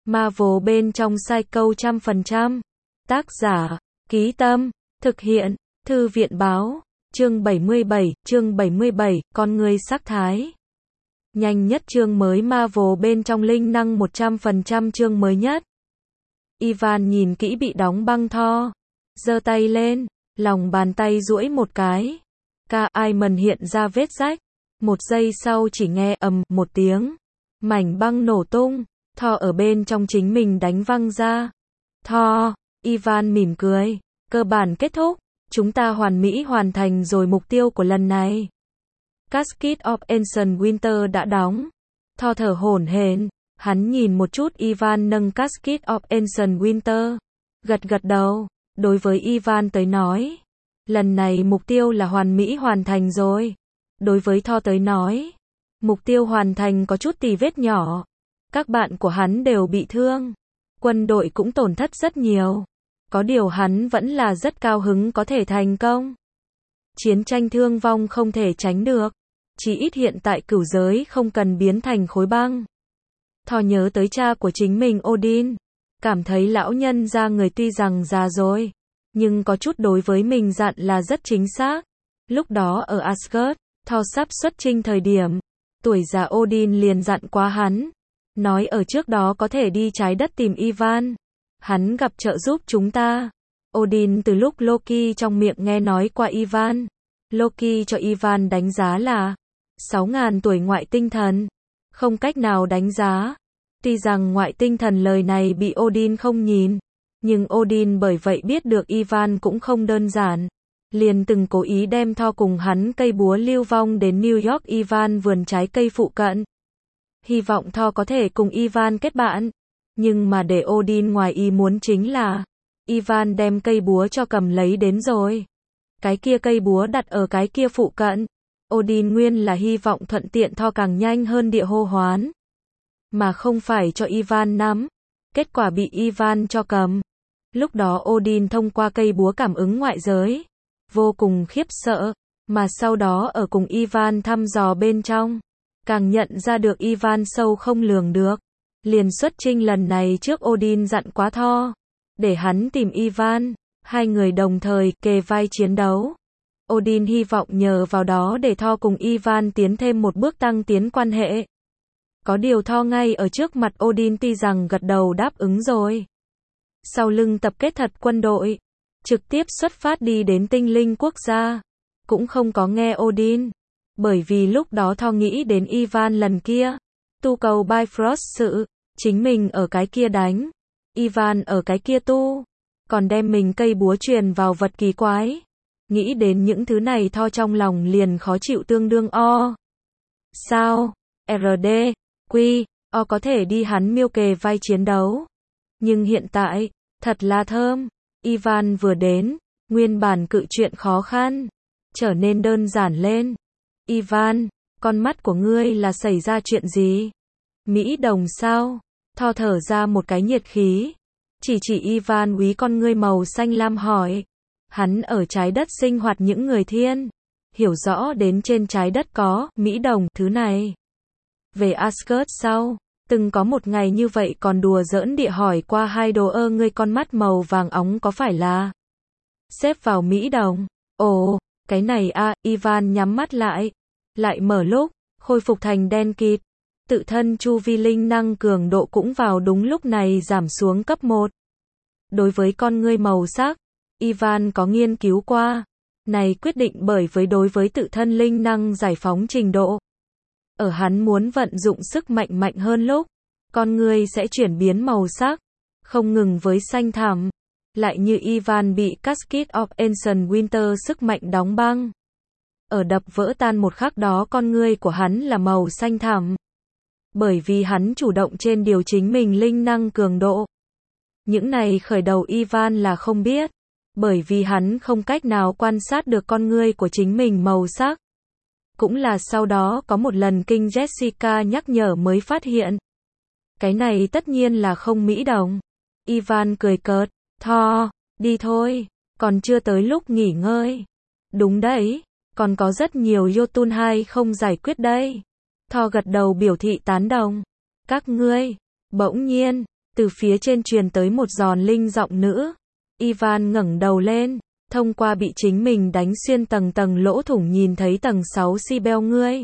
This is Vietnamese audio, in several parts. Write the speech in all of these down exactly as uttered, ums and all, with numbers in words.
Marvel bên trong Psycho trăm phần trăm. Tác giả, Ký Tâm, thực hiện, Thư viện Báo, chương bảy mươi bảy, chương bảy mươi bảy, con người sắc thái. Nhanh nhất chương mới Marvel bên trong linh năng một trăm phần trăm chương mới nhất. Ivan nhìn kỹ bị đóng băng Thor, giơ tay lên, lòng bàn tay duỗi một cái. Ca Iman hiện ra vết rách. Một giây sau chỉ nghe ầm một tiếng, mảnh băng nổ tung, Thor ở bên trong chính mình đánh văng ra. Thor, Ivan mỉm cười, cơ bản kết thúc, chúng ta hoàn mỹ hoàn thành rồi mục tiêu của lần này. Casket of Ancient Winter đã đóng. Thor thở hổn hển, hắn nhìn một chút Ivan nâng Casket of Ancient Winter, gật gật đầu, đối với Ivan tới nói, lần này mục tiêu là hoàn mỹ hoàn thành rồi. Đối với Thor tới nói, mục tiêu hoàn thành có chút tì vết nhỏ. Các bạn của hắn đều bị thương, quân đội cũng tổn thất rất nhiều. Có điều hắn vẫn là rất cao hứng có thể thành công. Chiến tranh thương vong không thể tránh được, chỉ ít hiện tại cửu giới không cần biến thành khối băng. Thor nhớ tới cha của chính mình Odin, cảm thấy lão nhân ra người tuy rằng già rồi, nhưng có chút đối với mình dặn là rất chính xác. Lúc đó ở Asgard, Thor sắp xuất chinh thời điểm, tuổi già Odin liền dặn qua hắn, nói ở trước đó có thể đi trái đất tìm Ivan, hắn gặp trợ giúp chúng ta. Odin từ lúc Loki trong miệng nghe nói qua Ivan, Loki cho Ivan đánh giá là sáu nghìn tuổi ngoại tinh thần, không cách nào đánh giá. Tuy rằng ngoại tinh thần lời này bị Odin không nhìn, nhưng Odin bởi vậy biết được Ivan cũng không đơn giản, liền từng cố ý đem Thor cùng hắn cây búa lưu vong đến New York Ivan vườn trái cây phụ cận. Hy vọng Thor có thể cùng Ivan kết bạn, nhưng mà để Odin ngoài ý muốn chính là Ivan đem cây búa cho cầm lấy đến rồi. Cái kia cây búa đặt ở cái kia phụ cận. Odin nguyên là hy vọng thuận tiện Thor càng nhanh hơn địa hô hoán, mà không phải cho Ivan nắm. Kết quả bị Ivan cho cầm. Lúc đó Odin thông qua cây búa cảm ứng ngoại giới, vô cùng khiếp sợ, mà sau đó ở cùng Ivan thăm dò bên trong, càng nhận ra được Ivan sâu không lường được. Liền xuất chinh lần này trước Odin dặn quá Thor, để hắn tìm Ivan, hai người đồng thời kề vai chiến đấu. Odin hy vọng nhờ vào đó để Thor cùng Ivan tiến thêm một bước tăng tiến quan hệ. Có điều Thor ngay ở trước mặt Odin tuy rằng gật đầu đáp ứng rồi. Sau lưng tập kết thật quân đội, trực tiếp xuất phát đi đến tinh linh quốc gia, cũng không có nghe Odin, bởi vì lúc đó Thor nghĩ đến Ivan lần kia, tu cầu Bifrost sự, chính mình ở cái kia đánh, Ivan ở cái kia tu, còn đem mình cây búa truyền vào vật kỳ quái. Nghĩ đến những thứ này Thor trong lòng liền khó chịu tương đương o. Sao? rờ đê, quy, o có thể đi hắn miêu kề vai chiến đấu. Nhưng hiện tại, thật là thơm. Ivan vừa đến, nguyên bản cự chuyện khó khăn, trở nên đơn giản lên. Ivan, con mắt của ngươi là xảy ra chuyện gì? Mỹ đồng sao? Thor thở ra một cái nhiệt khí, chỉ chỉ Ivan úy con ngươi màu xanh lam hỏi. Hắn ở trái đất sinh hoạt những người thiên, hiểu rõ đến trên trái đất có Mỹ đồng thứ này. Về Asgard sau, từng có một ngày như vậy còn đùa giỡn địa hỏi qua hai đồ ơ ngươi con mắt màu vàng óng có phải là xếp vào Mỹ đồng? Ồ, cái này a, à, Ivan nhắm mắt lại, lại mở lúc, khôi phục thành đen kịt. Tự thân chu vi linh năng cường độ cũng vào đúng lúc này giảm xuống cấp một. Đối với con ngươi màu sắc, Ivan có nghiên cứu qua, này quyết định bởi với đối với tự thân linh năng giải phóng trình độ. Ở hắn muốn vận dụng sức mạnh mạnh hơn lúc, con ngươi sẽ chuyển biến màu sắc, không ngừng với xanh thẳm, lại như Ivan bị Casket of Ancient Winter sức mạnh đóng băng. Ở đập vỡ tan một khắc đó con ngươi của hắn là màu xanh thẳm. Bởi vì hắn chủ động trên điều chỉnh mình linh năng cường độ. Những này khởi đầu Ivan là không biết, bởi vì hắn không cách nào quan sát được con ngươi của chính mình màu sắc. Cũng là sau đó có một lần kinh Jessica nhắc nhở mới phát hiện. Cái này tất nhiên là không Mỹ đồng. Ivan cười cợt, Thor, đi thôi, còn chưa tới lúc nghỉ ngơi. Đúng đấy, còn có rất nhiều Jotun hai không giải quyết đây. Thor gật đầu biểu thị tán đồng. Các ngươi, bỗng nhiên, Từ phía trên truyền tới một giòn linh giọng nữ. Ivan ngẩng đầu lên, thông qua bị chính mình đánh xuyên tầng tầng lỗ thủng nhìn thấy tầng sáu Sibel ngươi.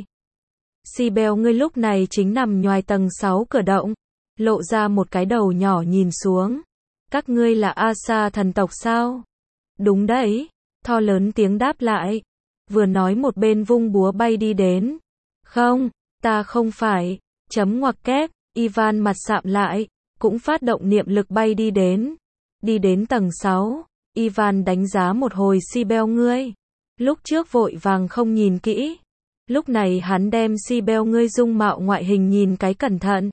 Sibel ngươi lúc này chính nằm nhoài tầng sáu cửa động, lộ ra một cái đầu nhỏ nhìn xuống. Các ngươi là Asa thần tộc sao? Đúng đấy, Thor lớn tiếng đáp lại. Vừa nói một bên vung búa bay đi đến. Không, ta không phải, chấm ngoặc kép, Ivan mặt sạm lại, cũng phát động niệm lực bay đi đến. Đi đến tầng sáu, Ivan đánh giá một hồi Sibel ngươi. Lúc trước vội vàng không nhìn kỹ. Lúc này hắn đem Sibel ngươi dung mạo ngoại hình nhìn cái cẩn thận.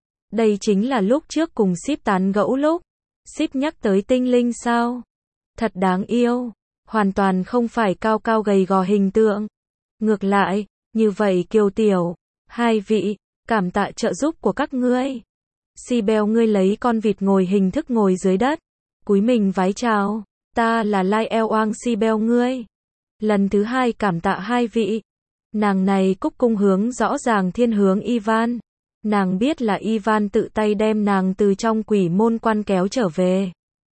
Đây chính là lúc trước cùng Sip tán gẫu lúc. Sip nhắc tới tinh linh sao? Thật đáng yêu, hoàn toàn không phải cao cao gầy gò hình tượng. Ngược lại, như vậy kiều tiểu, hai vị, cảm tạ trợ giúp của các ngươi. Sibel ngươi lấy con vịt ngồi hình thức ngồi dưới đất, cúi mình vái chào, ta là Lael Oang Sibel ngươi. Lần thứ hai cảm tạ hai vị. Nàng này cúc cung hướng rõ ràng thiên hướng Ivan. Nàng biết là Ivan tự tay đem nàng từ trong quỷ môn quan kéo trở về.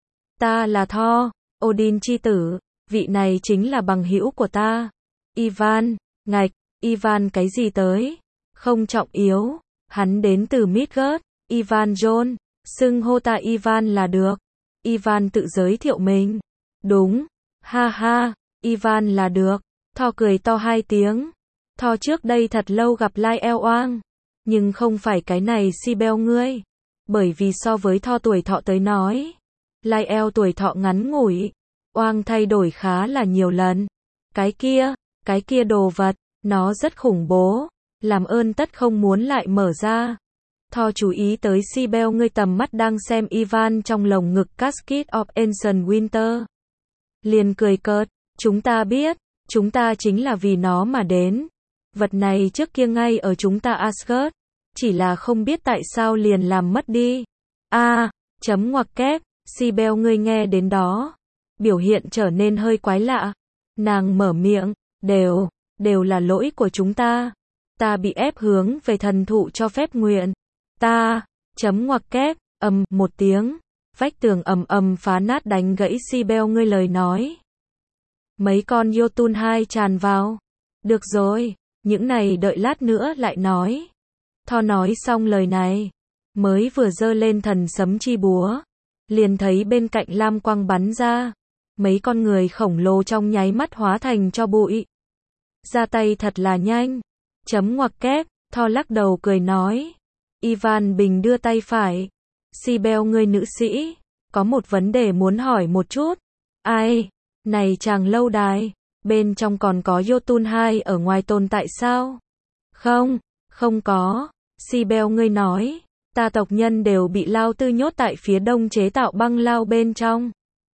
Ta là Thor, Odin chi tử, vị này chính là bằng hữu của ta. Ivan, ngạch, Ivan cái gì tới? Không trọng yếu, hắn đến từ Midgard, Ivan John, xưng hô ta Ivan là được. Ivan tự giới thiệu mình. Đúng, ha ha, Ivan là được. Thor cười to hai tiếng. Thor trước đây thật lâu gặp Lael Oang. Nhưng không phải cái này Sibel ngươi. Bởi vì so với Thor tuổi thọ tới nói, Lael tuổi thọ ngắn ngủi. Oang thay đổi khá là nhiều lần. Cái kia, cái kia đồ vật, nó rất khủng bố. Làm ơn tất không muốn lại mở ra. Thor chú ý tới Sibel ngươi tầm mắt đang xem Ivan trong lồng ngực Casket of Ancient Winter. Liền cười cợt, chúng ta biết, chúng ta chính là vì nó mà đến. Vật này trước kia ngay ở chúng ta Asgard, chỉ là không biết tại sao liền làm mất đi. A, à, chấm ngoặc kép, Sibel ngươi nghe đến đó, biểu hiện trở nên hơi quái lạ. Nàng mở miệng, đều, đều là lỗi của chúng ta. Ta bị ép hướng về thần thụ cho phép nguyện. Ta, chấm ngoặc kép, ầm một tiếng, vách tường ầm ầm phá nát đánh gãy Sibel ngươi lời nói. Mấy con Jotun hai tràn vào. Được rồi, những này đợi lát nữa lại nói. Thor nói xong lời này, mới vừa giơ lên thần sấm chi búa, liền thấy bên cạnh lam quang bắn ra, mấy con người khổng lồ trong nháy mắt hóa thành cho bụi. Ra tay thật là nhanh. Chấm ngoặc kép, Thor lắc đầu cười nói. Ivan Bình đưa tay phải. Sibel ngươi nữ sĩ, có một vấn đề muốn hỏi một chút. Ai? Này chàng lâu đài, bên trong còn có Jotun hai ở ngoài tồn tại sao? Không, không có. Sibel ngươi nói, ta tộc nhân đều bị Lao Tư nhốt tại phía đông chế tạo băng lao bên trong.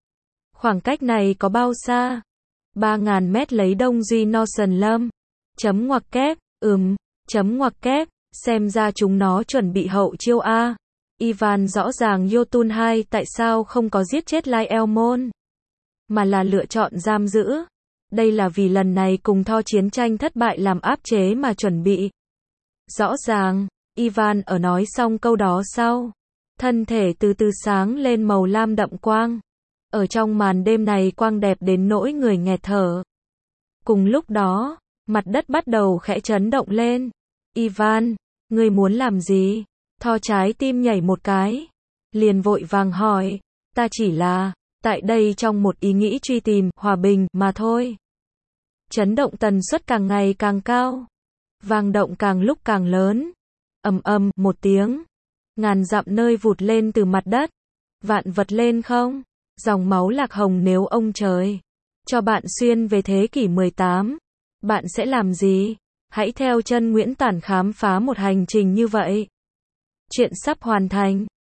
Khoảng cách này có bao xa? ba ngàn mét lấy đông duy Northern Lâm. Chấm ngoặc kép, ừm, chấm ngoặc kép, xem ra chúng nó chuẩn bị hậu chiêu A. Ivan rõ ràng Jotun hai tại sao không có giết chết Lael Mon, mà là lựa chọn giam giữ. Đây là vì lần này cùng Thor chiến tranh thất bại làm áp chế mà chuẩn bị. Rõ ràng, Ivan ở nói xong câu đó sau, thân thể từ từ sáng lên màu lam đậm quang. Ở trong màn đêm này quang đẹp đến nỗi người nghẹt thở. Cùng lúc đó, mặt đất bắt đầu khẽ chấn động lên. Ivan, ngươi muốn làm gì? Thor trái tim nhảy một cái. Liền vội vàng hỏi, ta chỉ là, tại đây trong một ý nghĩ truy tìm, hòa bình, mà thôi. Chấn động tần suất càng ngày càng cao. Vang động càng lúc càng lớn. Ầm ầm, một tiếng. Ngàn dặm nơi vụt lên từ mặt đất. Vạn vật lên không. Dòng máu lạc hồng nếu ông trời cho bạn xuyên về thế kỷ mười tám, bạn sẽ làm gì? Hãy theo chân Nguyễn Tản khám phá một hành trình như vậy. Chuyện sắp hoàn thành.